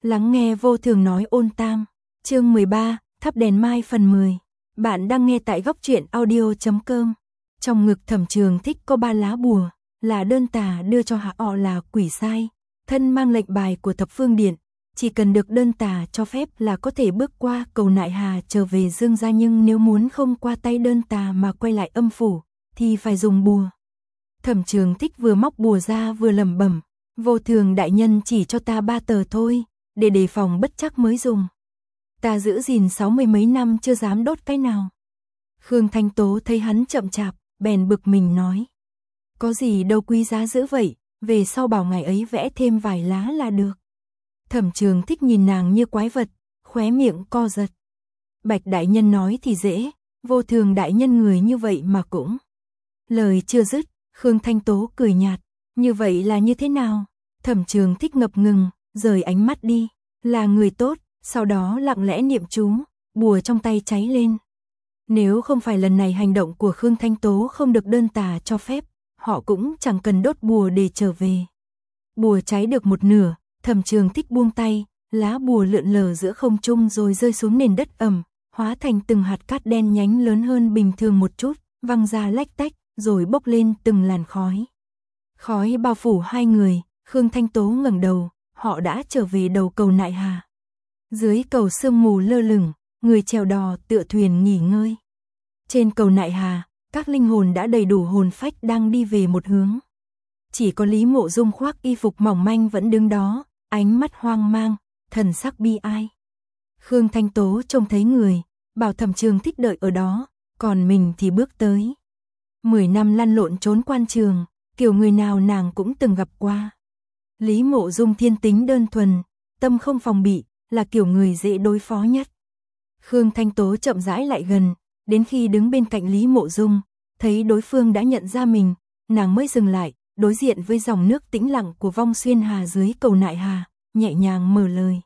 Lắng nghe vô thường nói ôn tam. Chương 13, thắp đèn mai phần 10. Bạn đang nghe tại góc truyện audio.com. Trong ngực Thẩm Trường Thích có 3 lá bùa, là đơn tà đưa cho hạ họ là quỷ sai, thân mang lệnh bài của Thập Phương Điện, chỉ cần được đơn tà cho phép là có thể bước qua cầu nại hà trở về Dương gia, nhưng nếu muốn không qua tay đơn tà mà quay lại âm phủ thì phải dùng bùa. Thẩm Trường Thích vừa móc bùa ra vừa lẩm bẩm, vô thường đại nhân chỉ cho ta 3 tờ thôi, để đề phòng bất trắc mới dùng. Ta giữ gìn 60 mấy năm chưa dám đốt cái nào. Khương Thanh Tố thấy hắn chậm chạp, bèn bực mình nói. Có gì đâu quý giá dữ vậy, về sau bảo ngày ấy vẽ thêm vài lá là được. Thẩm Trường Thích nhìn nàng như quái vật, khóe miệng co giật. Bạch đại nhân nói thì dễ, vô thường đại nhân người như vậy mà cũng. Lời chưa dứt, Khương Thanh Tố cười nhạt. Như vậy là như thế nào? Thẩm Trường Thích ngập ngừng, rời ánh mắt đi. Là người tốt, sau đó lặng lẽ niệm chú, bùa trong tay cháy lên. Nếu không phải lần này hành động của Khương Thanh Tố không được đơn tà cho phép, họ cũng chẳng cần đốt bùa để trở về. Bùa cháy được một nửa, Thẩm Trường Thích buông tay, lá bùa lượn lờ giữa không trung rồi rơi xuống nền đất ẩm, hóa thành từng hạt cát đen nhánh lớn hơn bình thường một chút, văng ra lách tách, rồi bốc lên từng làn khói. Khói bao phủ hai người, Khương Thanh Tố ngẩng đầu, họ đã trở về đầu cầu nại hà. Dưới cầu sương mù lơ lửng, người chèo đò tựa thuyền nghỉ ngơi. Trên cầu nại hà, các linh hồn đã đầy đủ hồn phách đang đi về một hướng. Chỉ có Lý Mộ Dung khoác y phục mỏng manh vẫn đứng đó, ánh mắt hoang mang, thần sắc bi ai. Khương Thanh Tố trông thấy người, bảo Thẩm Trường Thích đợi ở đó, còn mình thì bước tới. 10 năm lăn lộn trốn quan trường, kiểu người nào nàng cũng từng gặp qua. Lý Mộ Dung thiên tính đơn thuần, tâm không phòng bị, là kiểu người dễ đối phó nhất. Khương Thanh Tố chậm rãi lại gần, đến khi đứng bên cạnh Lý Mộ Dung, thấy đối phương đã nhận ra mình, nàng mới dừng lại, đối diện với dòng nước tĩnh lặng của Vong Xuyên Hà dưới cầu nại hà, nhẹ nhàng mở lời.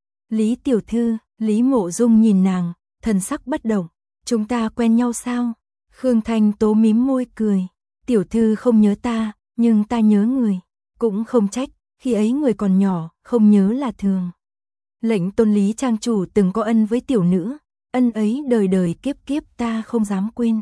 Lý tiểu thư, Lý Mộ Dung nhìn nàng, thần sắc bất động. Chúng ta quen nhau sao? Khương Thanh Tố mím môi cười. Tiểu thư không nhớ ta, nhưng ta nhớ người. Cũng không trách, khi ấy người còn nhỏ, không nhớ là thường. Lệnh Tôn Lý trang chủ từng có ân với tiểu nữ, ân ấy đời đời kiếp kiếp ta không dám quên.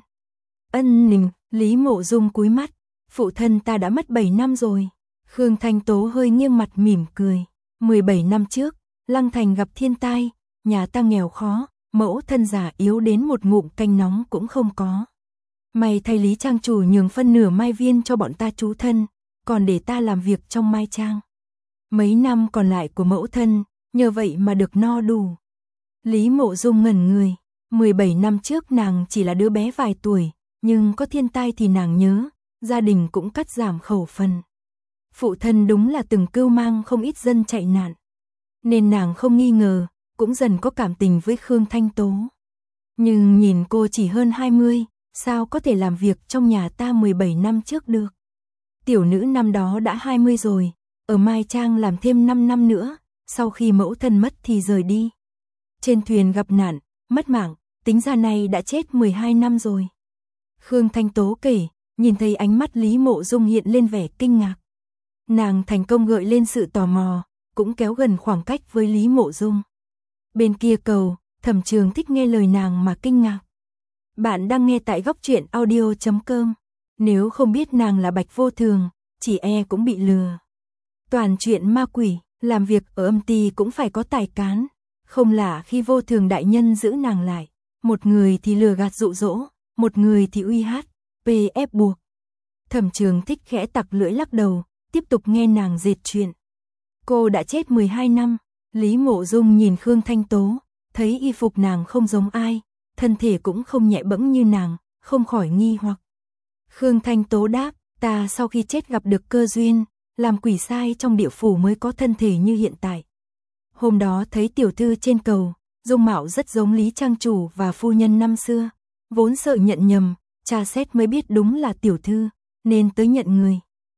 Ân nình, Lý Mộ Dung cúi mắt, phụ thân ta đã mất 7 năm rồi. Khương Thanh Tố hơi nghiêng mặt mỉm cười. 17 năm trước, Lăng Thành gặp thiên tai, nhà ta nghèo khó, mẫu thân già yếu đến một ngụm canh nóng cũng không có. May thay Lý trang chủ nhường phân nửa mai viên cho bọn ta trú thân, còn để ta làm việc trong mai trang. Mấy năm còn lại của mẫu thân, nhờ vậy mà được no đủ. Lý Mộ Dung ngẩn người, 17 năm trước nàng chỉ là đứa bé vài tuổi, nhưng có thiên tai thì nàng nhớ, gia đình cũng cắt giảm khẩu phần. Phụ thân đúng là từng cưu mang không ít dân chạy nạn, nên nàng không nghi ngờ, cũng dần có cảm tình với Khương Thanh Tố. Nhưng nhìn cô chỉ hơn 20, sao có thể làm việc trong nhà ta 17 năm trước được. Tiểu nữ năm đó đã 20 rồi, ở Mai Trang làm thêm 5 năm nữa, sau khi mẫu thân mất thì rời đi. Trên thuyền gặp nạn, mất mạng, tính ra này đã chết 12 năm rồi. Khương Thanh Tố kể, nhìn thấy ánh mắt Lý Mộ Dung hiện lên vẻ kinh ngạc. Nàng thành công gợi lên sự tò mò, cũng kéo gần khoảng cách với Lý Mộ Dung. Bên kia cầu, Thẩm Trường Thích nghe lời nàng mà kinh ngạc. Bạn đang nghe tại góc truyện audio.com. Nếu không biết nàng là Bạch Vô Thường, chỉ e cũng bị lừa. Toàn chuyện ma quỷ, làm việc ở âm ty cũng phải có tài cán. Không lạ khi Vô Thường đại nhân giữ nàng lại. Một người thì lừa gạt dụ dỗ, một người thì uy hát, ép buộc. Thẩm Trường Thích khẽ tặc lưỡi lắc đầu, tiếp tục nghe nàng dệt chuyện. Cô đã chết 12 năm, Lý Mộ Dung nhìn Khương Thanh Tố, thấy y phục nàng không giống ai, thân thể cũng không nhẹ bẫng như nàng, không khỏi nghi hoặc. Khương Thanh Tố đáp, ta sau khi chết gặp được cơ duyên, làm quỷ sai trong địa phủ mới có thân thể như hiện tại. Hôm đó thấy tiểu thư trên cầu, dung mạo rất giống Lý trang chủ và phu nhân năm xưa, vốn sợ nhận nhầm, tra xét mới biết đúng là tiểu thư, nên tới nhận người.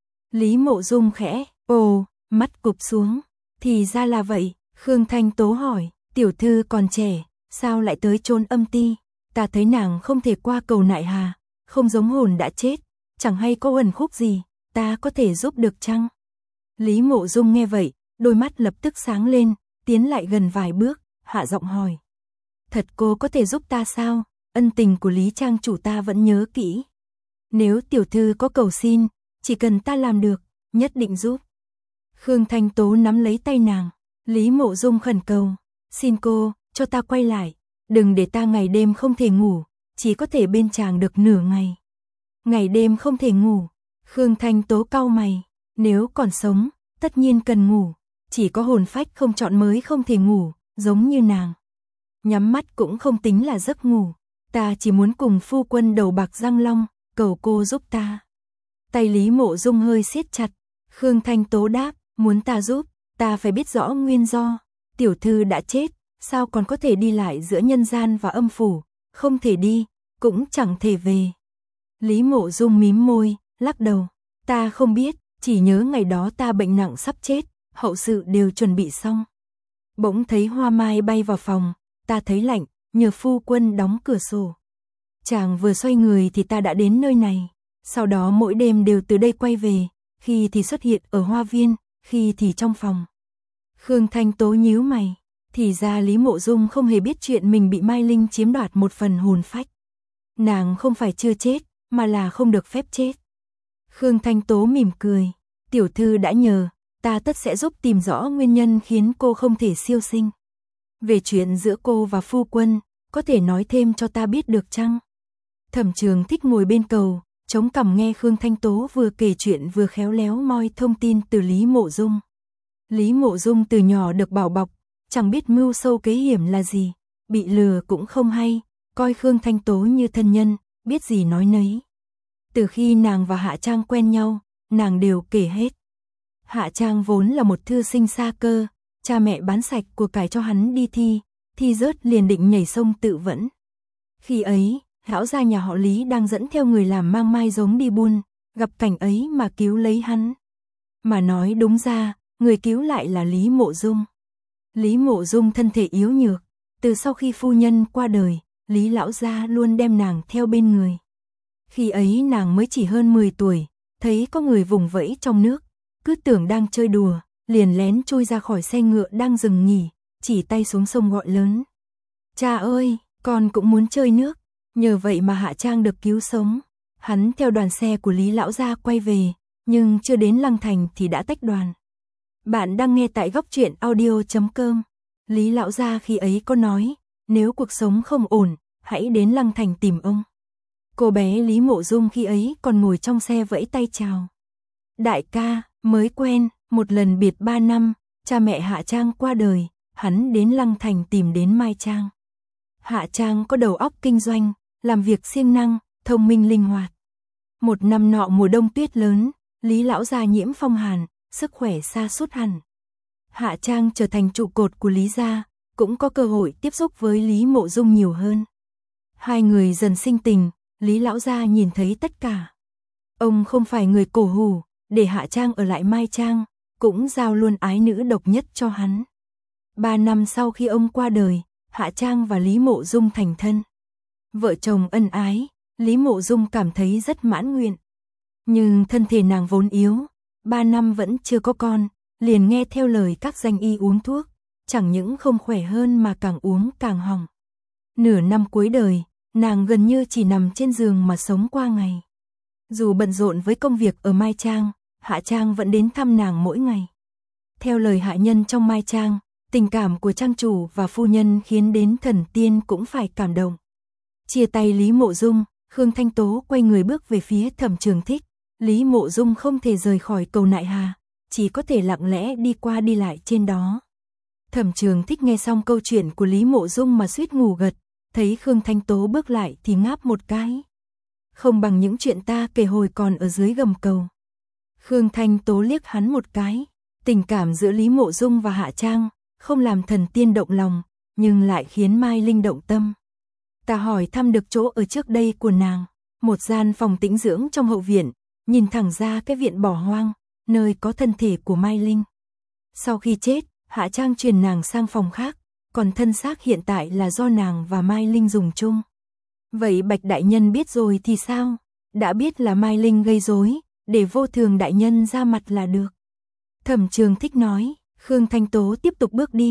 Lý Mộ Dung khẽ, mắt cụp xuống, thì ra là vậy. Khương Thanh Tố hỏi, tiểu thư còn trẻ, sao lại tới chốn âm ty? Ta thấy nàng không thể qua cầu nại hà, không giống hồn đã chết, chẳng hay có uẩn khúc gì, ta có thể giúp được chăng? Lý Mộ Dung nghe vậy, đôi mắt lập tức sáng lên, tiến lại gần vài bước, hạ giọng hỏi. Thật cô có thể giúp ta sao? Ân tình của Lý trang chủ ta vẫn nhớ kỹ. Nếu tiểu thư có cầu xin, chỉ cần ta làm được, nhất định giúp. Khương Thanh Tố nắm lấy tay nàng, Lý Mộ Dung khẩn cầu, xin cô, cho ta quay lại, đừng để ta ngày đêm không thể ngủ, chỉ có thể bên chàng được nửa ngày. Ngày đêm không thể ngủ, Khương Thanh Tố cau mày, nếu còn sống, tất nhiên cần ngủ, chỉ có hồn phách không chọn mới không thể ngủ, giống như nàng. Nhắm mắt cũng không tính là giấc ngủ, ta chỉ muốn cùng phu quân đầu bạc răng long, cầu cô giúp ta. Tay Lý Mộ Dung hơi siết chặt, Khương Thanh Tố đáp, muốn ta giúp, ta phải biết rõ nguyên do, tiểu thư đã chết, sao còn có thể đi lại giữa nhân gian và âm phủ, không thể đi, cũng chẳng thể về. Lý Mộ Dung mím môi, lắc đầu, ta không biết, chỉ nhớ ngày đó ta bệnh nặng sắp chết, hậu sự đều chuẩn bị xong. Bỗng thấy hoa mai bay vào phòng, ta thấy lạnh, nhờ phu quân đóng cửa sổ. Chàng vừa xoay người thì ta đã đến nơi này, sau đó mỗi đêm đều từ đây quay về, khi thì xuất hiện ở hoa viên, khi thì trong phòng. Khương Thanh Tố nhíu mày, thì ra Lý Mộ Dung không hề biết chuyện mình bị Mai Linh chiếm đoạt một phần hồn phách. Nàng không phải chưa chết, mà là không được phép chết. Khương Thanh Tố mỉm cười, tiểu thư đã nhờ, ta tất sẽ giúp tìm rõ nguyên nhân khiến cô không thể siêu sinh. Về chuyện giữa cô và phu quân, có thể nói thêm cho ta biết được chăng? Thẩm Trường Thích ngồi bên cầu, chống cằm nghe Khương Thanh Tố vừa kể chuyện vừa khéo léo moi thông tin từ Lý Mộ Dung. Lý Mộ Dung từ nhỏ được bảo bọc, chẳng biết mưu sâu kế hiểm là gì, bị lừa cũng không hay, coi Khương Thanh Tố như thân nhân, biết gì nói nấy. Từ khi nàng và Hạ Trang quen nhau, nàng đều kể hết. Hạ Trang vốn là một thư sinh xa cơ, cha mẹ bán sạch của cải cho hắn đi thi rớt liền định nhảy sông tự vẫn. Khi ấy, lão gia nhà họ Lý đang dẫn theo người làm mang mai giống đi buôn, gặp cảnh ấy mà cứu lấy hắn. Mà nói đúng ra, người cứu lại là Lý Mộ Dung. Lý Mộ Dung thân thể yếu nhược, từ sau khi phu nhân qua đời, Lý lão gia luôn đem nàng theo bên người. Khi ấy nàng mới chỉ hơn 10 tuổi, thấy có người vùng vẫy trong nước, cứ tưởng đang chơi đùa, liền lén chui ra khỏi xe ngựa đang dừng nghỉ, chỉ tay xuống sông gọi lớn. Cha ơi, con cũng muốn chơi nước, nhờ vậy mà Hạ Trang được cứu sống. Hắn theo đoàn xe của Lý lão gia quay về, nhưng chưa đến Lăng Thành thì đã tách đoàn. Bạn đang nghe tại góc truyện audio.com. Lý lão gia khi ấy có nói, nếu cuộc sống không ổn, hãy đến Lăng Thành tìm ông. Cô bé Lý Mộ Dung khi ấy còn ngồi trong xe vẫy tay chào. Đại ca, mới quen, một lần biệt 3 năm, cha mẹ Hạ Trang qua đời, hắn đến Lăng Thành tìm đến Mai Trang. Hạ Trang có đầu óc kinh doanh, làm việc siêng năng, thông minh linh hoạt. Một năm nọ mùa đông tuyết lớn, Lý lão gia nhiễm phong hàn, sức khỏe sa sút hẳn. Hạ Trang trở thành trụ cột của Lý gia, cũng có cơ hội tiếp xúc với Lý Mộ Dung nhiều hơn. Hai người dần sinh tình, Lý lão gia nhìn thấy tất cả. Ông không phải người cổ hủ, để Hạ Trang ở lại Mai Trang, cũng giao luôn ái nữ độc nhất cho hắn. 3 năm sau khi ông qua đời, Hạ Trang và Lý Mộ Dung thành thân. Vợ chồng ân ái, Lý Mộ Dung cảm thấy rất mãn nguyện. Nhưng thân thể nàng vốn yếu, 3 năm vẫn chưa có con, liền nghe theo lời các danh y uống thuốc, chẳng những không khỏe hơn mà càng uống càng hỏng. Nửa năm cuối đời, nàng gần như chỉ nằm trên giường mà sống qua ngày. Dù bận rộn với công việc ở Mai Trang, Hạ Trang vẫn đến thăm nàng mỗi ngày. Theo lời hạ nhân trong Mai Trang, tình cảm của trang chủ và phu nhân khiến đến thần tiên cũng phải cảm động. Chia tay Lý Mộ Dung, Khương Thanh Tố quay người bước về phía Thẩm Trường Thích. Lý Mộ Dung không thể rời khỏi cầu Nại Hà, chỉ có thể lặng lẽ đi qua đi lại trên đó. Thẩm Trường Thích nghe xong câu chuyện của Lý Mộ Dung mà suýt ngủ gật, thấy Khương Thanh Tố bước lại thì ngáp một cái. Không bằng những chuyện ta kể hồi còn ở dưới gầm cầu. Khương Thanh Tố liếc hắn một cái, tình cảm giữa Lý Mộ Dung và Hạ Trang không làm thần tiên động lòng, nhưng lại khiến Mai Linh động tâm. Ta hỏi thăm được chỗ ở trước đây của nàng, một gian phòng tĩnh dưỡng trong hậu viện, nhìn thẳng ra cái viện bỏ hoang, nơi có thân thể của Mai Linh. Sau khi chết, Hạ Trang truyền nàng sang phòng khác, còn thân xác hiện tại là do nàng và Mai Linh dùng chung. Vậy Bạch đại nhân biết rồi thì sao? Đã biết là Mai Linh gây rối, để Vô Thường đại nhân ra mặt là được. Thẩm Trường Thích nói, Khương Thanh Tố tiếp tục bước đi,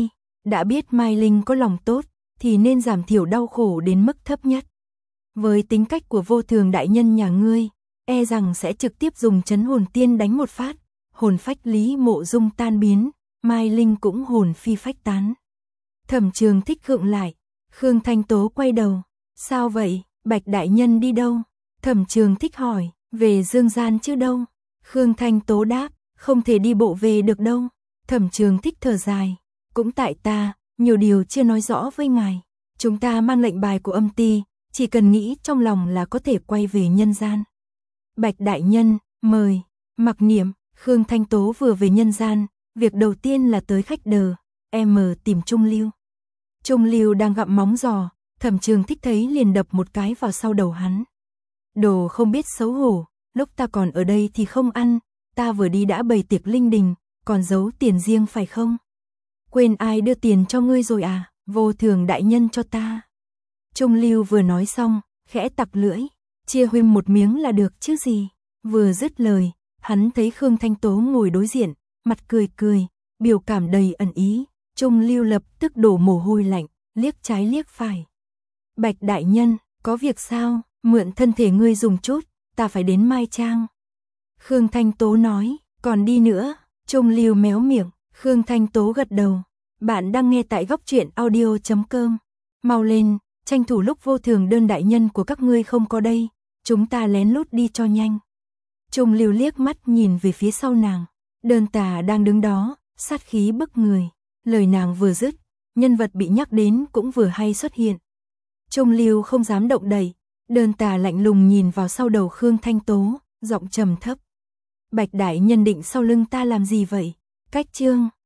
Đã biết Mai Linh có lòng tốt, thì nên giảm thiểu đau khổ đến mức thấp nhất. Với tính cách của Vô Thường đại nhân nhà ngươi, e rằng sẽ trực tiếp dùng trấn hồn tiên đánh một phát, hồn phách Lý Mộ Dung tan biến, Mai Linh cũng hồn phi phách tán. Thẩm Trường Thích khựng lại, Khương Thanh Tố quay đầu, sao vậy, Bạch đại nhân đi đâu? Thẩm Trường Thích hỏi, về Dương Gian chứ đâu? Khương Thanh Tố đáp, không thể đi bộ về được đâu. Thẩm Trường Thích thở dài, cũng tại ta, nhiều điều chưa nói rõ với ngài. Chúng ta mang lệnh bài của âm ty, chỉ cần nghĩ trong lòng là có thể quay về nhân gian. Bạch đại nhân, mời. Mặc Niệm, Khương Thanh Tố vừa về nhân gian, việc đầu tiên là tới khách đờ, tìm Trung Lưu. Trung Lưu đang gặm móng giò, Thẩm Trường Thích thấy liền đập một cái vào sau đầu hắn. Đồ không biết xấu hổ, lúc ta còn ở đây thì không ăn, ta vừa đi đã bày tiệc linh đình, còn giấu tiền riêng phải không? Quên ai đưa tiền cho ngươi rồi à? Vô Thường đại nhân cho ta. Trung Lưu vừa nói xong, khẽ tặc lưỡi, chia huynh một miếng là được chứ gì. Vừa dứt lời, hắn thấy Khương Thanh Tố ngồi đối diện, mặt cười cười, biểu cảm đầy ẩn ý. Trung Lưu lập tức đổ mồ hôi lạnh, liếc trái liếc phải. Bạch đại nhân, có việc sao? Mượn thân thể ngươi dùng chút, ta phải đến Mai Trang. Khương Thanh Tố nói, còn đi nữa. Trung Lưu méo miệng, Khương Thanh Tố gật đầu. Bạn đang nghe tại góc truyện audio.com. Mau lên, tranh thủ lúc Vô Thường đơn đại nhân của các ngươi không có đây, chúng ta lén lút đi cho nhanh. Trung Lưu liếc mắt nhìn về phía sau nàng, Đơn Tà đang đứng đó, sát khí bức người. Lời nàng vừa dứt, nhân vật bị nhắc đến cũng vừa hay xuất hiện. Trung Lưu không dám động đậy, Đơn Tà lạnh lùng nhìn vào sau đầu Khương Thanh Tố, giọng trầm thấp. Bạch đại nhân định sau lưng ta làm gì vậy? Cách chương